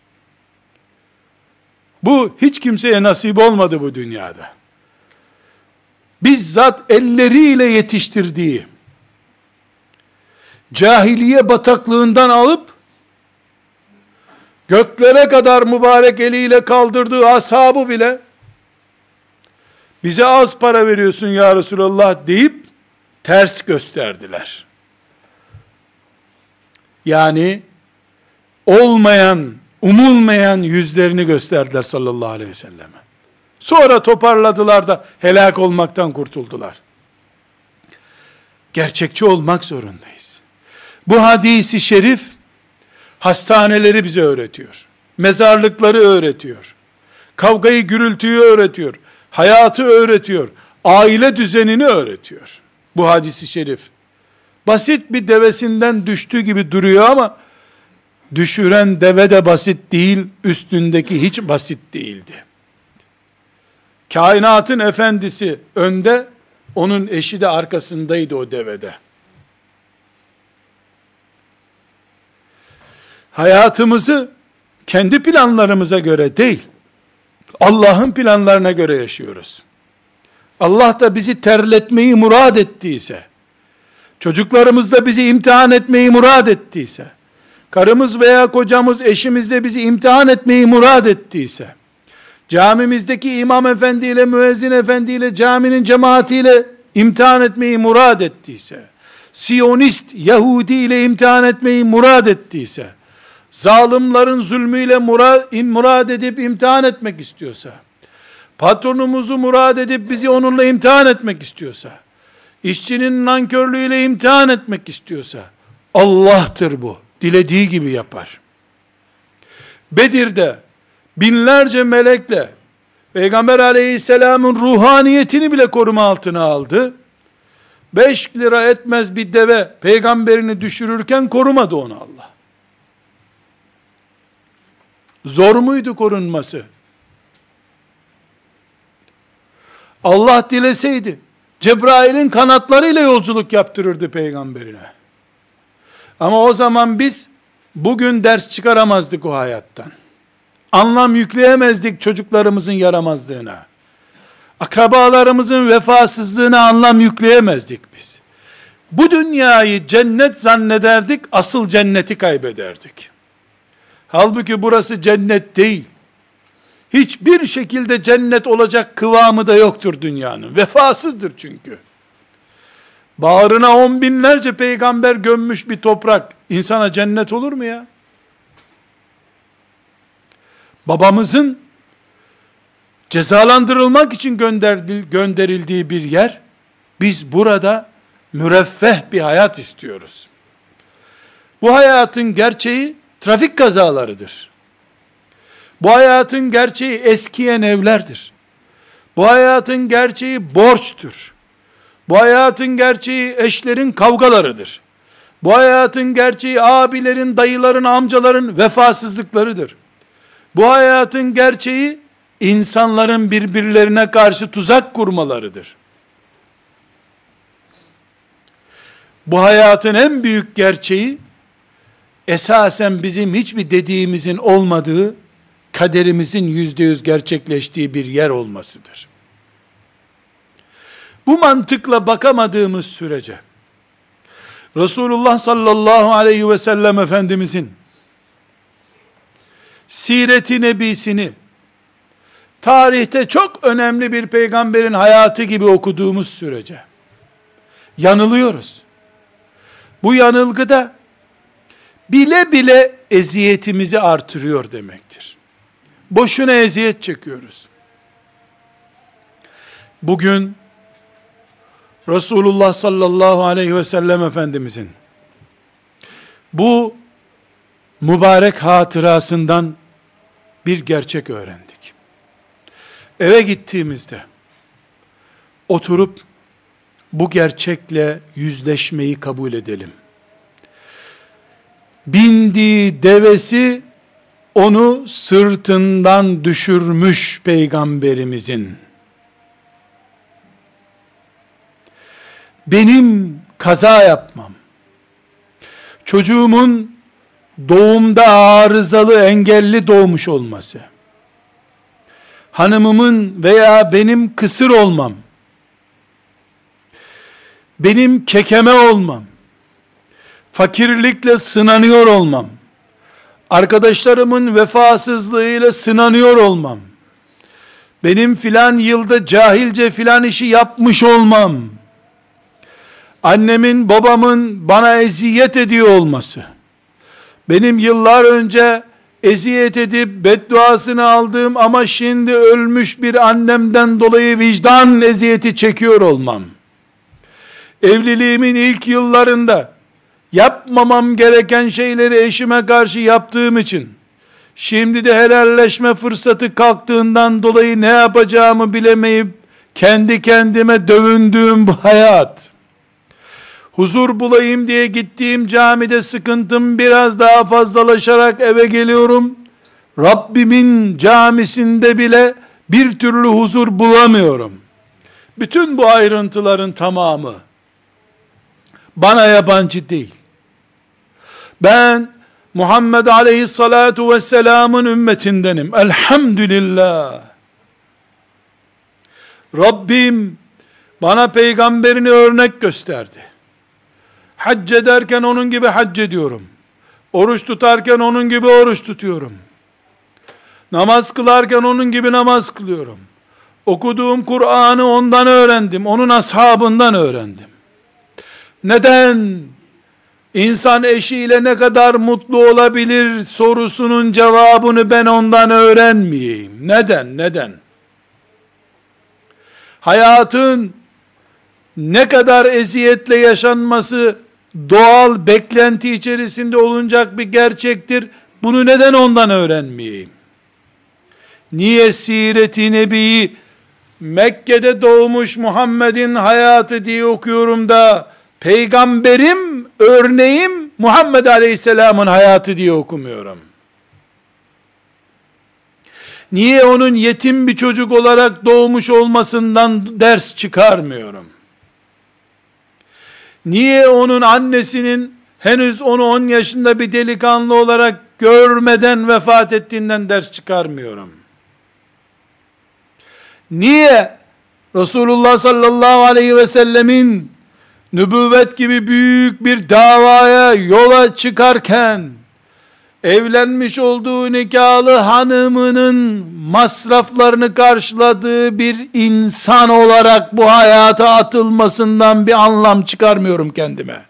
Bu hiç kimseye nasip olmadı bu dünyada. Bizzat elleriyle yetiştirdiği, cahiliye bataklığından alıp, göklere kadar mübarek eliyle kaldırdığı ashabı bile, bize az para veriyorsun ya Resulallah deyip, ters gösterdiler. Yani, olmayan, umulmayan yüzlerini gösterdiler sallallahu aleyhi ve selleme. Sonra toparladılar da helak olmaktan kurtuldular. Gerçekçi olmak zorundayız. Bu hadisi şerif hastaneleri bize öğretiyor. Mezarlıkları öğretiyor. Kavgayı, gürültüyü öğretiyor. Hayatı öğretiyor. Aile düzenini öğretiyor. Bu hadisi şerif. Basit bir devesinden düştüğü gibi duruyor ama düşüren deve de basit değil, üstündeki hiç basit değildi. Kainatın efendisi önde, onun eşi de arkasındaydı o devede. Hayatımızı kendi planlarımıza göre değil, Allah'ın planlarına göre yaşıyoruz. Allah da bizi terletmeyi murad ettiyse, çocuklarımızla bizi imtihan etmeyi murad ettiyse, karımız veya kocamız, eşimiz de bizi imtihan etmeyi murad ettiyse, camimizdeki imam efendiyle, müezzin efendiyle, caminin cemaatiyle imtihan etmeyi murad ettiyse, Siyonist Yahudi ile imtihan etmeyi murad ettiyse, zalimlerin zulmüyle murad edip imtihan etmek istiyorsa, patronumuzu murad edip bizi onunla imtihan etmek istiyorsa, işçinin nankörlüğüyle imtihan etmek istiyorsa, Allah'tır bu. Dilediği gibi yapar. Bedir'de binlerce melekle Peygamber aleyhisselamın ruhaniyetini bile koruma altına aldı. 5 lira etmez bir deve peygamberini düşürürken korumadı onu Allah. Zor muydu korunması? Allah dileseydi Cebrail'in kanatlarıyla yolculuk yaptırırdı peygamberine. Ama o zaman biz bugün ders çıkaramazdık o hayattan. Anlam yükleyemezdik çocuklarımızın yaramazlığına. Akrabalarımızın vefasızlığına anlam yükleyemezdik biz. Bu dünyayı cennet zannederdik, asıl cenneti kaybederdik. Halbuki burası cennet değil. Hiçbir şekilde cennet olacak kıvamı da yoktur dünyanın. Vefasızdır çünkü. Bağrına 10 binlerce peygamber gömmüş bir toprak, insana cennet olur mu ya? Babamızın cezalandırılmak için gönderildiği bir yer, biz burada müreffeh bir hayat istiyoruz. Bu hayatın gerçeği trafik kazalarıdır. Bu hayatın gerçeği eskiyen evlerdir. Bu hayatın gerçeği borçtur. Bu hayatın gerçeği eşlerin kavgalarıdır. Bu hayatın gerçeği abilerin, dayıların, amcaların vefasızlıklarıdır. Bu hayatın gerçeği insanların birbirlerine karşı tuzak kurmalarıdır. Bu hayatın en büyük gerçeği esasen bizim hiçbir dediğimizin olmadığı, kaderimizin %100 gerçekleştiği bir yer olmasıdır. Bu mantıkla bakamadığımız sürece, Resulullah sallallahu aleyhi ve sellem Efendimizin Siret-i Nebisini tarihte çok önemli bir peygamberin hayatı gibi okuduğumuz sürece yanılıyoruz. Bu yanılgı da bile bile eziyetimizi artırıyor demektir. Boşuna eziyet çekiyoruz. Bugün Resulullah sallallahu aleyhi ve sellem Efendimizin bu mübarek hatırasından bir gerçek öğrendik. Eve gittiğimizde oturup bu gerçekle yüzleşmeyi kabul edelim. Bindiği devesi onu sırtından düşürmüş Peygamberimizin. Benim kaza yapmam, çocuğumun doğumda arızalı, engelli doğmuş olması, hanımımın veya benim kısır olmam, benim kekeme olmam, fakirlikle sınanıyor olmam, arkadaşlarımın vefasızlığıyla sınanıyor olmam, benim filan yılda cahilce filan işi yapmış olmam, annemin babamın bana eziyet ediyor olması, benim yıllar önce eziyet edip bedduasını aldığım ama şimdi ölmüş bir annemden dolayı vicdan eziyeti çekiyor olmam, evliliğimin ilk yıllarında yapmamam gereken şeyleri eşime karşı yaptığım için, şimdi de helalleşme fırsatı kalktığından dolayı ne yapacağımı bilemeyip, kendi kendime dövündüğüm bu hayat, huzur bulayım diye gittiğim camide sıkıntım biraz daha fazlalaşarak eve geliyorum, Rabbimin camisinde bile bir türlü huzur bulamıyorum. Bütün bu ayrıntıların tamamı bana yabancı değil. Ben Muhammed Aleyhissalatu vesselam'ın ümmetindenim. Elhamdülillah. Rabbim bana peygamberini örnek gösterdi. Hac ederken onun gibi hac ediyorum. Oruç tutarken onun gibi oruç tutuyorum. Namaz kılarken onun gibi namaz kılıyorum. Okuduğum Kur'an'ı ondan öğrendim. Onun ashabından öğrendim. Neden insan eşiyle ne kadar mutlu olabilir sorusunun cevabını ben ondan öğrenmeyeyim? Neden? Hayatın ne kadar eziyetle yaşanması doğal beklenti içerisinde olunacak bir gerçektir. Bunu neden ondan öğrenmeyeyim? Niye Siret-i Nebi'yi Mekke'de doğmuş Muhammed'in hayatı diye okuyorum da peygamberim, örneğim Muhammed Aleyhisselam'ın hayatı diye okumuyorum? Niye onun yetim bir çocuk olarak doğmuş olmasından ders çıkarmıyorum? Niye onun annesinin henüz onu 10 yaşında bir delikanlı olarak görmeden vefat ettiğinden ders çıkarmıyorum? Niye Resulullah sallallahu aleyhi ve sellemin nübüvvet gibi büyük bir davaya yola çıkarken evlenmiş olduğu nikahlı hanımının masraflarını karşıladığı bir insan olarak bu hayata atılmasından bir anlam çıkarmıyorum kendime?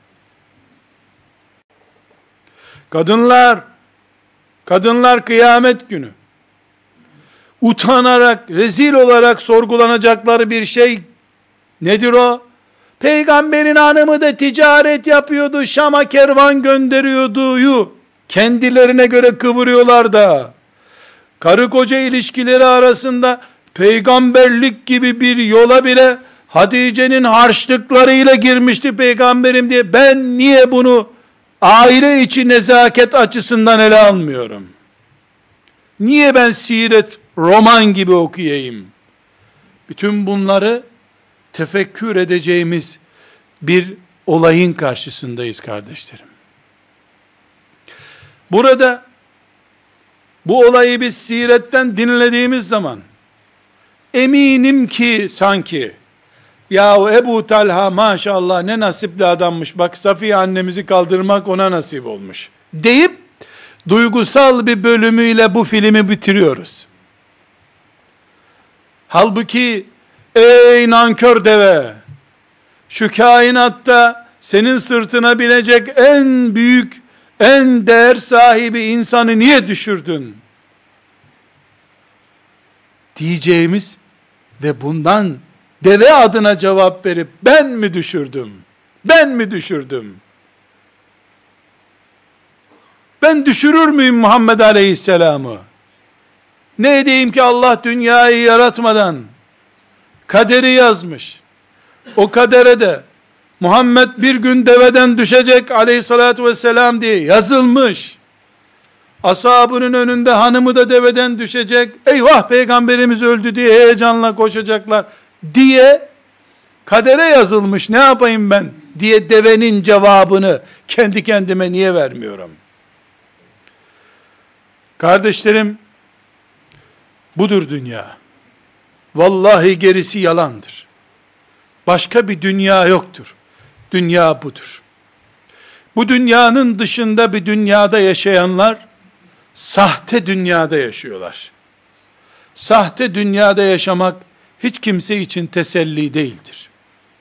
Kadınlar kıyamet günü utanarak, rezil olarak sorgulanacakları bir şey nedir o? Peygamberin hanımı da ticaret yapıyordu, Şam'a kervan gönderiyordu kendilerine göre kıvırıyorlar da, karı koca ilişkileri arasında peygamberlik gibi bir yola bile Hatice'nin harçlıklarıyla girmişti peygamberim diye, ben niye bunu aile içi nezaket açısından ele almıyorum? Niye ben siret roman gibi okuyayım? Bütün bunları tefekkür edeceğimiz bir olayın karşısındayız kardeşlerim. Burada bu olayı biz siretten dinlediğimiz zaman eminim ki sanki ya Ebu Talha maşallah ne nasipli adammış, bak Safiye annemizi kaldırmak ona nasip olmuş deyip duygusal bir bölümüyle bu filmi bitiriyoruz. Halbuki ey nankör deve, şu kainatta senin sırtına binecek en büyük, en değer sahibi insanı niye düşürdün? Diyeceğimiz ve bundan deve adına cevap verip ben mi düşürdüm? Ben mi düşürdüm? Ben düşürür müyüm Muhammed Aleyhisselam'ı? Ne edeyim ki Allah dünyayı yaratmadan kaderi yazmış. O kadere de Muhammed bir gün deveden düşecek aleyhissalatü vesselam diye yazılmış. Ashabının önünde hanımı da deveden düşecek. Eyvah peygamberimiz öldü diye heyecanla koşacaklar diye kadere yazılmış. Ne yapayım ben diye devenin cevabını kendi kendime niye vermiyorum? Kardeşlerim, budur dünya. Vallahi gerisi yalandır. Başka bir dünya yoktur. Dünya budur. Bu dünyanın dışında bir dünyada yaşayanlar, sahte dünyada yaşıyorlar. Sahte dünyada yaşamak, hiç kimse için teselli değildir.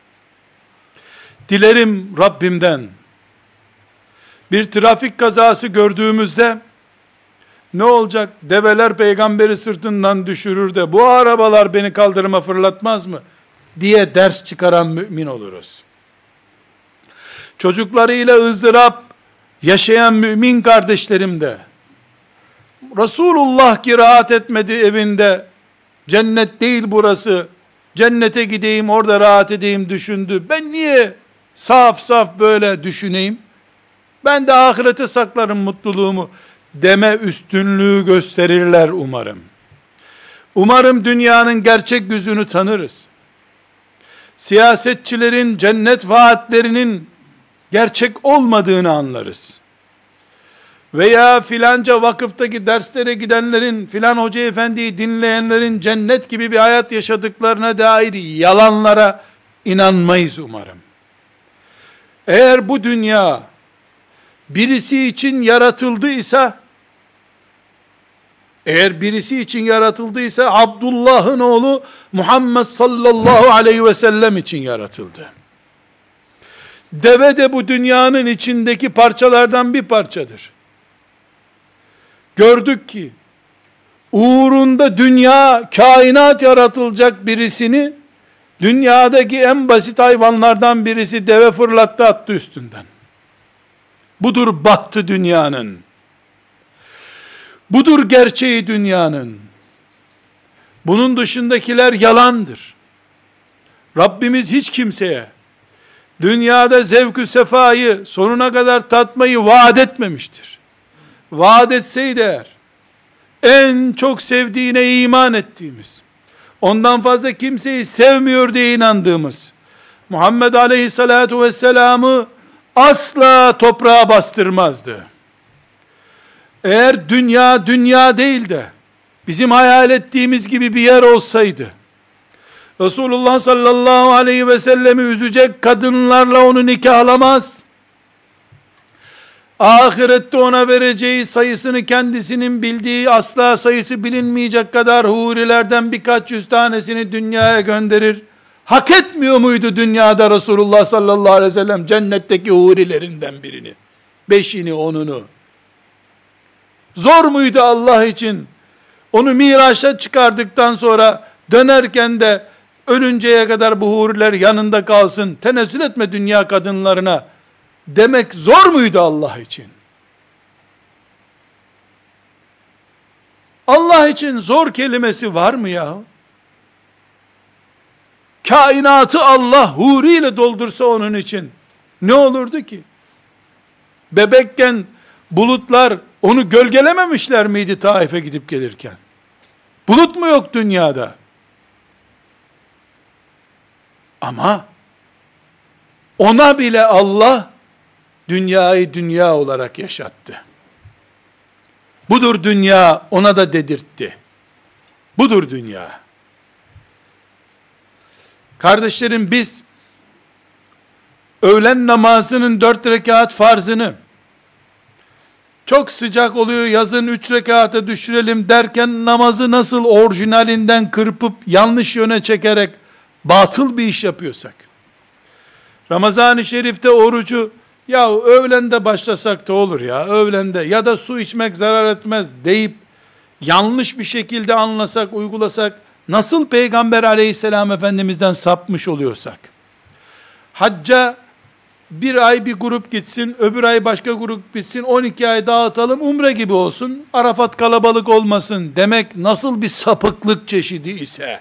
Dilerim Rabbimden, bir trafik kazası gördüğümüzde, ne olacak? Develer peygamberi sırtından düşürür de bu arabalar beni kaldırıma fırlatmaz mı? Diye ders çıkaran mümin oluruz. Çocuklarıyla ızdırap yaşayan mümin kardeşlerim de, Resulullah ki rahat etmedi evinde, cennet değil burası, cennete gideyim orada rahat edeyim düşündü. Ben niye saf saf böyle düşüneyim? Ben de ahirete saklarım mutluluğumu deme üstünlüğü gösterirler umarım. Umarım dünyanın gerçek yüzünü tanırız. Siyasetçilerin cennet vaatlerinin gerçek olmadığını anlarız. Veya filanca vakıftaki derslere gidenlerin, filan hoca efendiyi dinleyenlerin cennet gibi bir hayat yaşadıklarına dair yalanlara inanmayız umarım. Eğer bu dünya birisi için yaratıldıysa, Abdullah'ın oğlu Muhammed sallallahu aleyhi ve sellem için yaratıldı. Deve de bu dünyanın içindeki parçalardan bir parçadır. Gördük ki, uğrunda dünya, kainat yaratılacak birisini, dünyadaki en basit hayvanlardan birisi deve fırlattı attı üstünden. Budur bahtı dünyanın. Budur gerçeği dünyanın. Bunun dışındakiler yalandır. Rabbimiz hiç kimseye dünyada zevk-ü sefayı sonuna kadar tatmayı vaat etmemiştir. Vaat etseydi eğer, en çok sevdiğine iman ettiğimiz, ondan fazla kimseyi sevmiyor diye inandığımız Muhammed Aleyhisselatu Vesselam'ı asla toprağa bastırmazdı. Eğer dünya değil de bizim hayal ettiğimiz gibi bir yer olsaydı, Resulullah sallallahu aleyhi ve sellemi üzecek kadınlarla onu nikahlamaz. Ahirette ona vereceği sayısını kendisinin bildiği, asla sayısı bilinmeyecek kadar hurilerden birkaç yüz tanesini dünyaya gönderir. Hak etmiyor muydu dünyada Resulullah sallallahu aleyhi ve sellem cennetteki hurilerinden birini? 5'ini 10'unu. Zor muydu Allah için? Onu Miraç'a çıkardıktan sonra dönerken de ölünceye kadar bu huriler yanında kalsın, tenezzül etme dünya kadınlarına demek zor muydu Allah için? Allah için zor kelimesi var mı ya? Kainatı Allah huriyle doldursa onun için ne olurdu ki? Bebekken bulutlar onu gölgelememişler miydi Taif'e gidip gelirken? Bulut mu yok dünyada? Ama ona bile Allah dünyayı dünya olarak yaşattı. Budur dünya, ona da dedirtti. Budur dünya. Kardeşlerim, biz öğlen namazının 4 rekat farzını çok sıcak oluyor yazın 3 rekata düşürelim derken namazı nasıl orijinalinden kırpıp yanlış yöne çekerek batıl bir iş yapıyorsak, Ramazan-ı Şerif'te orucu ya öğlende başlasak da olur ya öğlende ya da su içmek zarar etmez deyip yanlış bir şekilde anlasak, uygulasak nasıl Peygamber aleyhisselam efendimizden sapmış oluyorsak, hacca bir ay bir grup gitsin, öbür ay başka grup gitsin, 12 ay dağıtalım, umre gibi olsun, Arafat kalabalık olmasın demek nasıl bir sapıklık çeşidi ise,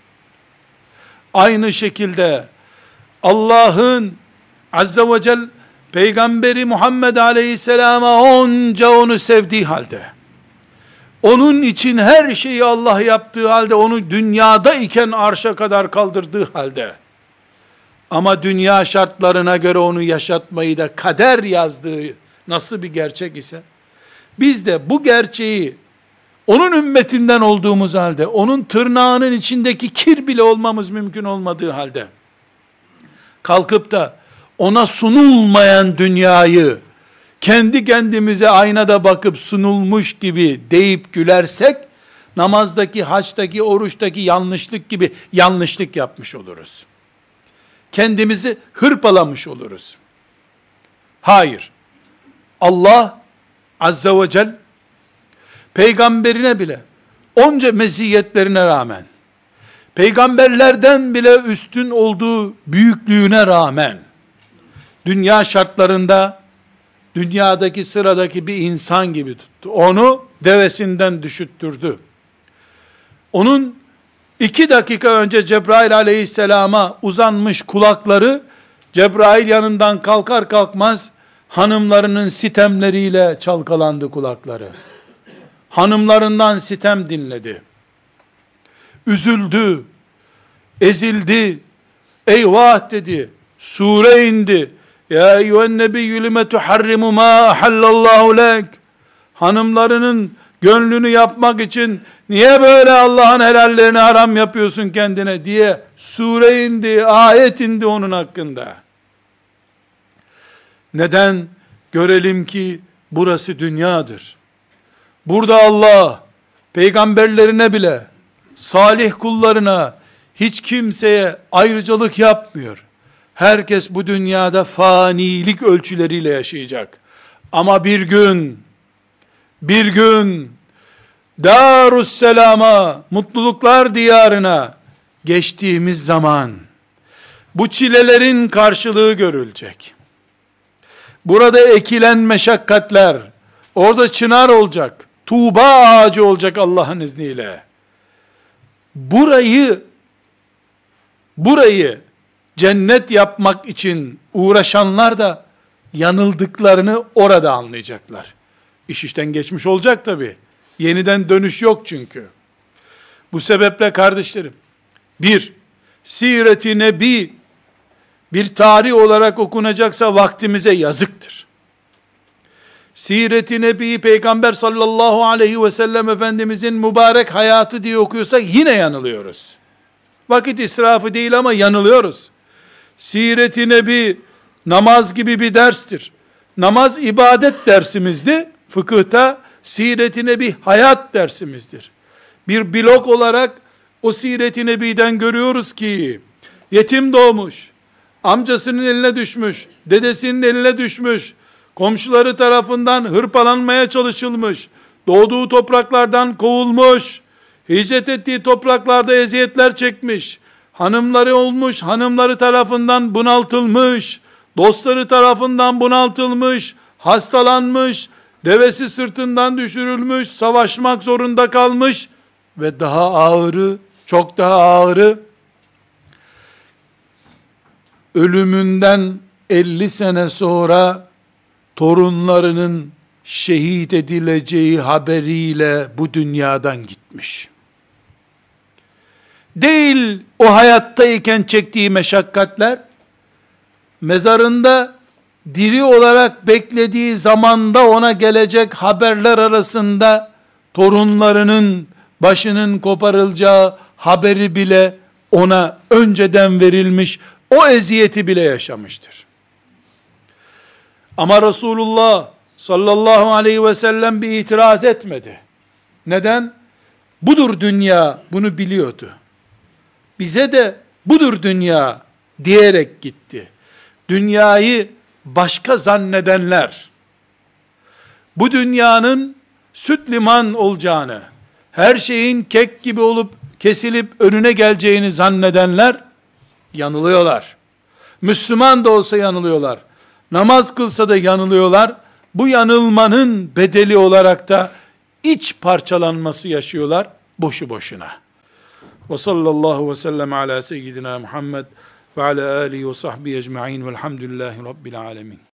aynı şekilde Allah'ın azze ve celle Peygamberi Muhammed Aleyhisselam'a onca onu sevdiği halde, onun için her şeyi Allah yaptığı halde, onu dünyada iken arşa kadar kaldırdığı halde, ama dünya şartlarına göre onu yaşatmayı da kader yazdığı nasıl bir gerçek ise, biz de bu gerçeği onun ümmetinden olduğumuz halde, onun tırnağının içindeki kir bile olmamız mümkün olmadığı halde, kalkıp da ona sunulmayan dünyayı, kendi kendimize aynada bakıp sunulmuş gibi deyip gülersek, namazdaki, haçtaki, oruçtaki yanlışlık gibi yanlışlık yapmış oluruz. Kendimizi hırpalamış oluruz. Hayır. Allah azze ve celle peygamberine bile onca meziyetlerine rağmen, peygamberlerden bile üstün olduğu büyüklüğüne rağmen, dünya şartlarında dünyadaki sıradaki bir insan gibi tuttu. Onu devesinden düşüttürdü. Onun 2 dakika önce Cebrail aleyhisselama uzanmış kulakları, Cebrail yanından kalkar kalkmaz hanımlarının sitemleriyle çalkalandı kulakları. Hanımlarından sitem dinledi. Üzüldü, ezildi, eyvah dedi. Sure indi. Ya eyyühen nebiyyü lime tuharrimu ma ahallallahu lek. Hanımlarının gönlünü yapmak için niye böyle Allah'ın helallerini haram yapıyorsun kendine diye sure indi, ayet indi onun hakkında. Neden? Görelim ki burası dünyadır. Burada Allah peygamberlerine bile, salih kullarına, hiç kimseye ayrıcalık yapmıyor. Herkes bu dünyada fanilik ölçüleriyle yaşayacak. Ama bir gün Darusselam'a, mutluluklar diyarına geçtiğimiz zaman bu çilelerin karşılığı görülecek. Burada ekilen meşakkatler, orada çınar olacak, Tuğba ağacı olacak Allah'ın izniyle. Burayı cennet yapmak için uğraşanlar da yanıldıklarını orada anlayacaklar. İş işten geçmiş olacak tabi. Yeniden dönüş yok çünkü. Bu sebeple kardeşlerim, Siret-i Nebi bir tarih olarak okunacaksa vaktimize yazıktır. Siret-i Nebi Peygamber sallallahu aleyhi ve sellem Efendimizin mübarek hayatı diye okuyorsak yine yanılıyoruz. Vakit israfı değil ama yanılıyoruz. Siret-i Nebi namaz gibi bir derstir. Namaz ibadet dersimizdi. Fıkıhta Siret-i Nebi hayat dersimizdir. Bir blok olarak o Siret-i Nebi'den görüyoruz ki yetim doğmuş, amcasının eline düşmüş, dedesinin eline düşmüş, komşuları tarafından hırpalanmaya çalışılmış, doğduğu topraklardan kovulmuş, hicret ettiği topraklarda eziyetler çekmiş, hanımları olmuş, hanımları tarafından bunaltılmış, dostları tarafından bunaltılmış, hastalanmış, devesi sırtından düşürülmüş, savaşmak zorunda kalmış ve daha ağırı, çok daha ağırı, ölümünden 50 sene sonra torunlarının şehit edileceği haberiyle bu dünyadan gitmiş. Değil o hayattayken çektiği meşakkatler, mezarında diri olarak beklediği zamanda ona gelecek haberler arasında torunlarının başının koparılacağı haberi bile ona önceden verilmiş, o eziyeti bile yaşamıştır. Ama Resulullah sallallahu aleyhi ve sellem bir itiraz etmedi. Neden? Budur dünya, bunu biliyordu. Bize de budur dünya diyerek gitti. Dünyayı başka zannedenler, bu dünyanın süt liman olacağını, her şeyin kek gibi olup kesilip önüne geleceğini zannedenler yanılıyorlar. Müslüman da olsa yanılıyorlar. Namaz kılsa da yanılıyorlar. Bu yanılmanın bedeli olarak da iç parçalanması yaşıyorlar boşu boşuna. Ve sallallahu ve sellem ala seyyidina Muhammed ve ala alihi ve sahbihi ecma'in velhamdülillahi rabbil alemin.